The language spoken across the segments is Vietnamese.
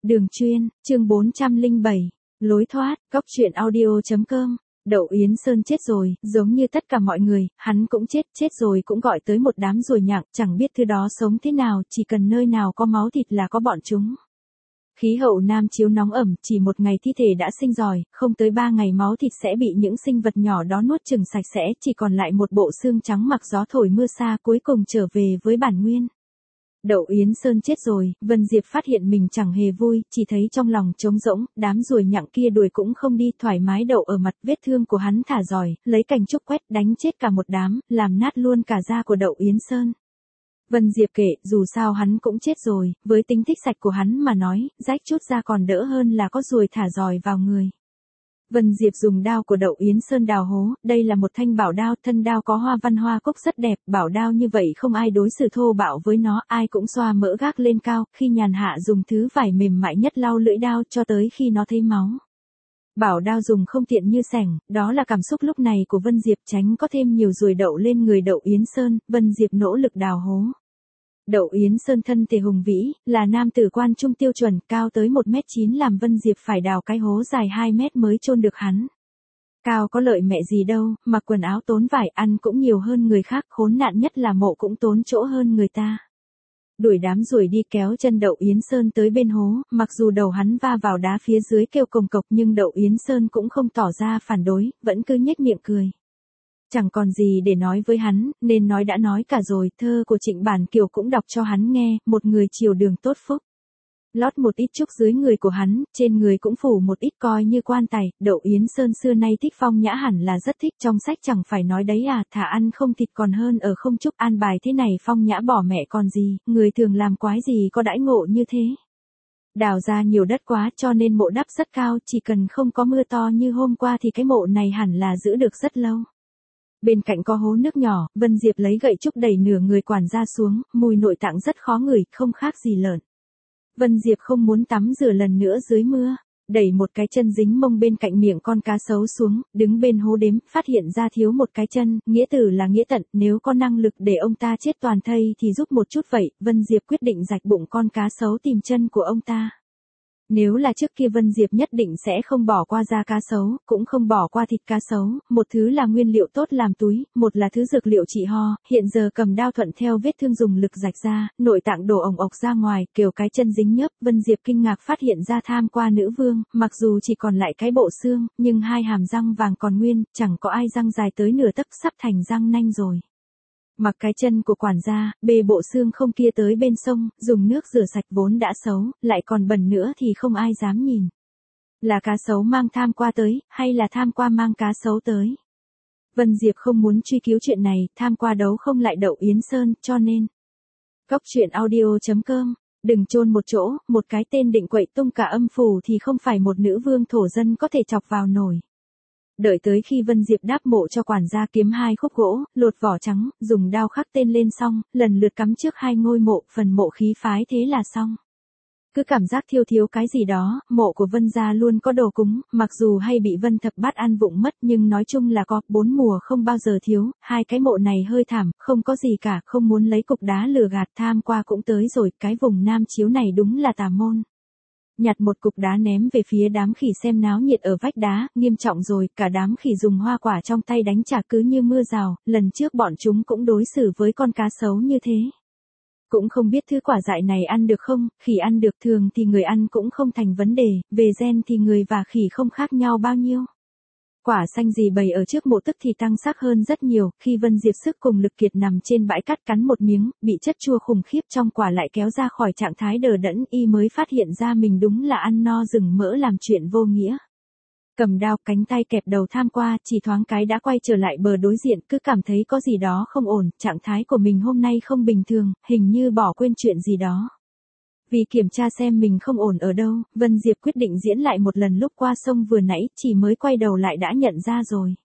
Đường chuyên, chương 407, lối thoát, góc truyện audio.com. Đậu Yến Sơn chết rồi, giống như tất cả mọi người, hắn cũng chết rồi cũng gọi tới một đám ruồi nhặng, chẳng biết thứ đó sống thế nào, chỉ cần nơi nào có máu thịt là có bọn chúng. Khí hậu Nam chiếu nóng ẩm, chỉ một ngày thi thể đã sinh giỏi, không tới 3 ngày máu thịt sẽ bị những sinh vật nhỏ đó nuốt chửng sạch sẽ, chỉ còn lại một bộ xương trắng mặc gió thổi mưa xa cuối cùng trở về với bản nguyên. Đậu Yến Sơn chết rồi, Vân Diệp phát hiện mình chẳng hề vui, chỉ thấy trong lòng trống rỗng, đám ruồi nhặng kia đuổi cũng không đi, thoải mái đậu ở mặt, vết thương của hắn thả giỏi, lấy cành trúc quét đánh chết cả một đám, làm nát luôn cả da của Đậu Yến Sơn. Vân Diệp kể, dù sao hắn cũng chết rồi, với tính thích sạch của hắn mà nói, rách chút da còn đỡ hơn là có ruồi thả giỏi vào người. Vân Diệp dùng đao của Đậu Yến Sơn đào hố, đây là một thanh bảo đao, thân đao có hoa văn hoa cúc rất đẹp, bảo đao như vậy không ai đối xử thô bạo với nó, ai cũng xoa mỡ gác lên cao, khi nhàn hạ dùng thứ vải mềm mại nhất lau lưỡi đao cho tới khi nó thấy máu. Bảo đao dùng không tiện như sẻng, đó là cảm xúc lúc này của Vân Diệp, tránh có thêm nhiều ruồi đậu lên người Đậu Yến Sơn, Vân Diệp nỗ lực đào hố. Đậu Yến Sơn thân thể hùng vĩ, là nam tử quan trung tiêu chuẩn, cao tới 1m9 làm Vân Diệp phải đào cái hố dài 2 mét mới chôn được hắn. Cao có lợi mẹ gì đâu, mặc quần áo tốn vải, ăn cũng nhiều hơn người khác, khốn nạn nhất là mộ cũng tốn chỗ hơn người ta. Đuổi đám ruồi đi, kéo chân Đậu Yến Sơn tới bên hố, mặc dù đầu hắn va vào đá phía dưới kêu cồng cộc nhưng Đậu Yến Sơn cũng không tỏ ra phản đối, vẫn cứ nhếch miệng cười. Chẳng còn gì để nói với hắn, nên nói đã nói cả rồi, thơ của Trịnh Bản Kiều cũng đọc cho hắn nghe, một người chiều đường tốt phúc. Lót một ít trúc dưới người của hắn, trên người cũng phủ một ít coi như quan tài, Đậu Yến Sơn xưa nay thích phong nhã hẳn là rất thích, trong sách chẳng phải nói đấy à, thả ăn không thịt còn hơn ở không trúc, an bài thế này phong nhã bỏ mẹ còn gì, người thường làm quái gì có đãi ngộ như thế. Đào ra nhiều đất quá cho nên mộ đắp rất cao, chỉ cần không có mưa to như hôm qua thì cái mộ này hẳn là giữ được rất lâu. Bên cạnh có hố nước nhỏ, Vân Diệp lấy gậy trúc đẩy nửa người quản gia xuống, mùi nội tạng rất khó ngửi, không khác gì lợn. Vân Diệp không muốn tắm rửa lần nữa dưới mưa, đẩy một cái chân dính mông bên cạnh miệng con cá sấu xuống, đứng bên hố đếm, phát hiện ra thiếu một cái chân, nghĩa tử là nghĩa tận, nếu có năng lực để ông ta chết toàn thây thì giúp một chút vậy, Vân Diệp quyết định rạch bụng con cá sấu tìm chân của ông ta. Nếu là trước kia Vân Diệp nhất định sẽ không bỏ qua da cá sấu, cũng không bỏ qua thịt cá sấu, một thứ là nguyên liệu tốt làm túi, một là thứ dược liệu trị ho, hiện giờ cầm đao thuận theo vết thương dùng lực rạch ra, nội tạng đổ ồng ộc ra ngoài, kêu cái chân dính nhớp, Vân Diệp kinh ngạc phát hiện ra tham qua nữ vương, mặc dù chỉ còn lại cái bộ xương, nhưng hai hàm răng vàng còn nguyên, chẳng có ai răng dài tới nửa tấc sắp thành răng nanh rồi. Mặc cái chân của quản gia, bê bộ xương không kia tới bên sông, dùng nước rửa sạch vốn đã xấu, lại còn bẩn nữa thì không ai dám nhìn. Là cá sấu mang tham qua tới, hay là tham qua mang cá sấu tới? Vân Diệp không muốn truy cứu chuyện này, tham qua đấu không lại Đậu Yến Sơn, cho nên. Góc truyện audio.com, đừng chôn một chỗ, một cái tên định quậy tung cả âm phủ thì không phải một nữ vương thổ dân có thể chọc vào nổi. Đợi tới khi Vân Diệp đáp mộ cho quản gia kiếm 2 khúc gỗ, lột vỏ trắng, dùng đao khắc tên lên xong, lần lượt cắm trước 2 ngôi mộ, phần mộ khí phái thế là xong. Cứ cảm giác thiếu cái gì đó, mộ của Vân gia luôn có đồ cúng, mặc dù hay bị Vân Thập Bát ăn vụng mất nhưng nói chung là có, 4 mùa không bao giờ thiếu, hai cái mộ này hơi thảm, không có gì cả, không muốn lấy cục đá lừa gạt, tham qua cũng tới rồi, cái vùng Nam Chiếu này đúng là tà môn. Nhặt một cục đá ném về phía đám khỉ xem náo nhiệt ở vách đá, nghiêm trọng rồi, cả đám khỉ dùng hoa quả trong tay đánh trả cứ như mưa rào, lần trước bọn chúng cũng đối xử với con cá sấu như thế. Cũng không biết thứ quả dại này ăn được không, khỉ ăn được, thường thì người ăn cũng không thành vấn đề, về gen thì người và khỉ không khác nhau bao nhiêu. Quả xanh gì bày ở trước mộ tức thì tăng sắc hơn rất nhiều, khi Vân Diệp sức cùng lực kiệt nằm trên bãi cát cắn một miếng, bị chất chua khủng khiếp trong quả lại kéo ra khỏi trạng thái đờ đẫn, y mới phát hiện ra mình đúng là ăn no rừng mỡ làm chuyện vô nghĩa. Cầm đao, cánh tay kẹp đầu tham qua, chỉ thoáng cái đã quay trở lại bờ đối diện, cứ cảm thấy có gì đó không ổn, trạng thái của mình hôm nay không bình thường, hình như bỏ quên chuyện gì đó. Vì kiểm tra xem mình không ổn ở đâu, Vân Diệp quyết định diễn lại một lần lúc qua sông vừa nãy, chỉ mới quay đầu lại đã nhận ra rồi.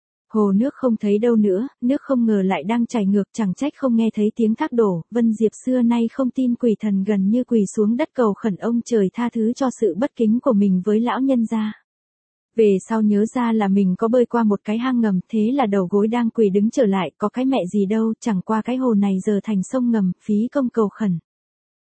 Hồ nước không thấy đâu nữa, nước không ngờ lại đang chảy ngược, chẳng trách không nghe thấy tiếng thác đổ, Vân Diệp xưa nay không tin quỷ thần, gần như quỳ xuống đất cầu khẩn ông trời tha thứ cho sự bất kính của mình với lão nhân gia. Về sau nhớ ra là mình có bơi qua một cái hang ngầm, thế là đầu gối đang quỳ đứng trở lại, có cái mẹ gì đâu, chẳng qua cái hồ này giờ thành sông ngầm, phí công cầu khẩn.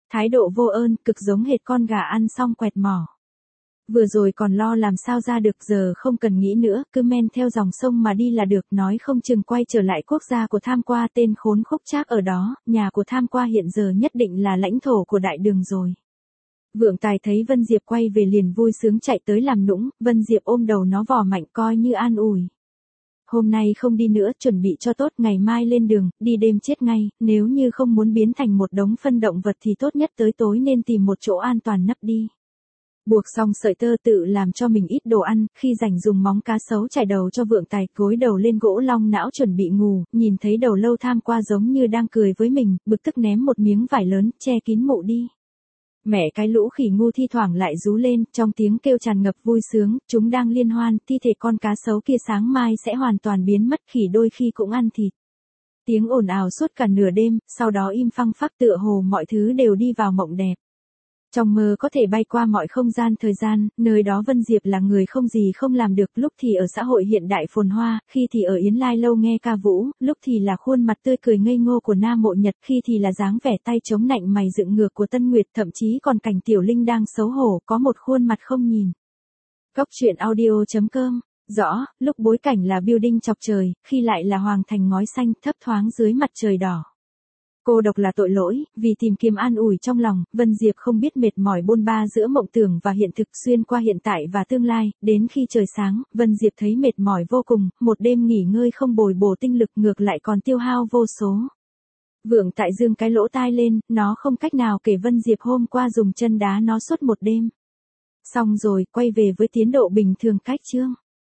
Thái độ vô ơn, cực giống hệt con gà ăn xong quẹt mỏ. Vừa rồi còn lo làm sao ra được, giờ không cần nghĩ nữa, cứ men theo dòng sông mà đi là được, nói không chừng quay trở lại quốc gia của Tham Qua, tên khốn khúc trác ở đó, nhà của Tham Qua hiện giờ nhất định là lãnh thổ của Đại Đường rồi. Vượng Tài thấy Vân Diệp quay về liền vui sướng chạy tới làm nũng, Vân Diệp ôm đầu nó vò mạnh coi như an ủi. Hôm nay không đi nữa, chuẩn bị cho tốt, ngày mai lên đường, đi đêm chết ngay, nếu như không muốn biến thành một đống phân động vật thì tốt nhất tới tối nên tìm một chỗ an toàn nấp đi. Buộc xong sợi tơ tự làm cho mình ít đồ ăn, khi rảnh dùng móng cá sấu chải đầu cho Vượng Tài, gối đầu lên gỗ long não chuẩn bị ngủ, nhìn thấy Đầu Lâu Tham Qua giống như đang cười với mình, bực tức ném một miếng vải lớn, che kín mụ đi. Mẹ cái lũ khỉ ngu thi thoảng lại rú lên, trong tiếng kêu tràn ngập vui sướng, chúng đang liên hoan, thi thể con cá sấu kia sáng mai sẽ hoàn toàn biến mất, khỉ đôi khi cũng ăn thịt. Tiếng ồn ào suốt cả nửa đêm, sau đó im phăng phắc tựa hồ mọi thứ đều đi vào mộng đẹp. Trong mơ có thể bay qua mọi không gian thời gian, nơi đó Vân Diệp là người không gì không làm được, lúc thì ở xã hội hiện đại phồn hoa, khi thì ở Yến Lai Lâu nghe ca vũ, lúc thì là khuôn mặt tươi cười ngây ngô của Nam Mộ Nhật, khi thì là dáng vẻ tay chống nạnh mày dựng ngược của Tân Nguyệt, thậm chí còn cảnh Tiểu Linh đang xấu hổ, có một khuôn mặt không nhìn. Góc truyện audio.com. Rõ, lúc bối cảnh là building chọc trời, khi lại là hoàng thành ngói xanh thấp thoáng dưới mặt trời đỏ. Cô độc là tội lỗi, vì tìm kiếm an ủi trong lòng, Vân Diệp không biết mệt mỏi bôn ba giữa mộng tưởng và hiện thực, xuyên qua hiện tại và tương lai, đến khi trời sáng, Vân Diệp thấy mệt mỏi vô cùng, một đêm nghỉ ngơi không bồi bổ tinh lực, ngược lại còn tiêu hao vô số. Vượng Tại dương cái lỗ tai lên, nó không cách nào kể Vân Diệp hôm qua dùng chân đá nó suốt một đêm. Xong rồi, quay về với tiến độ bình thường cách chương.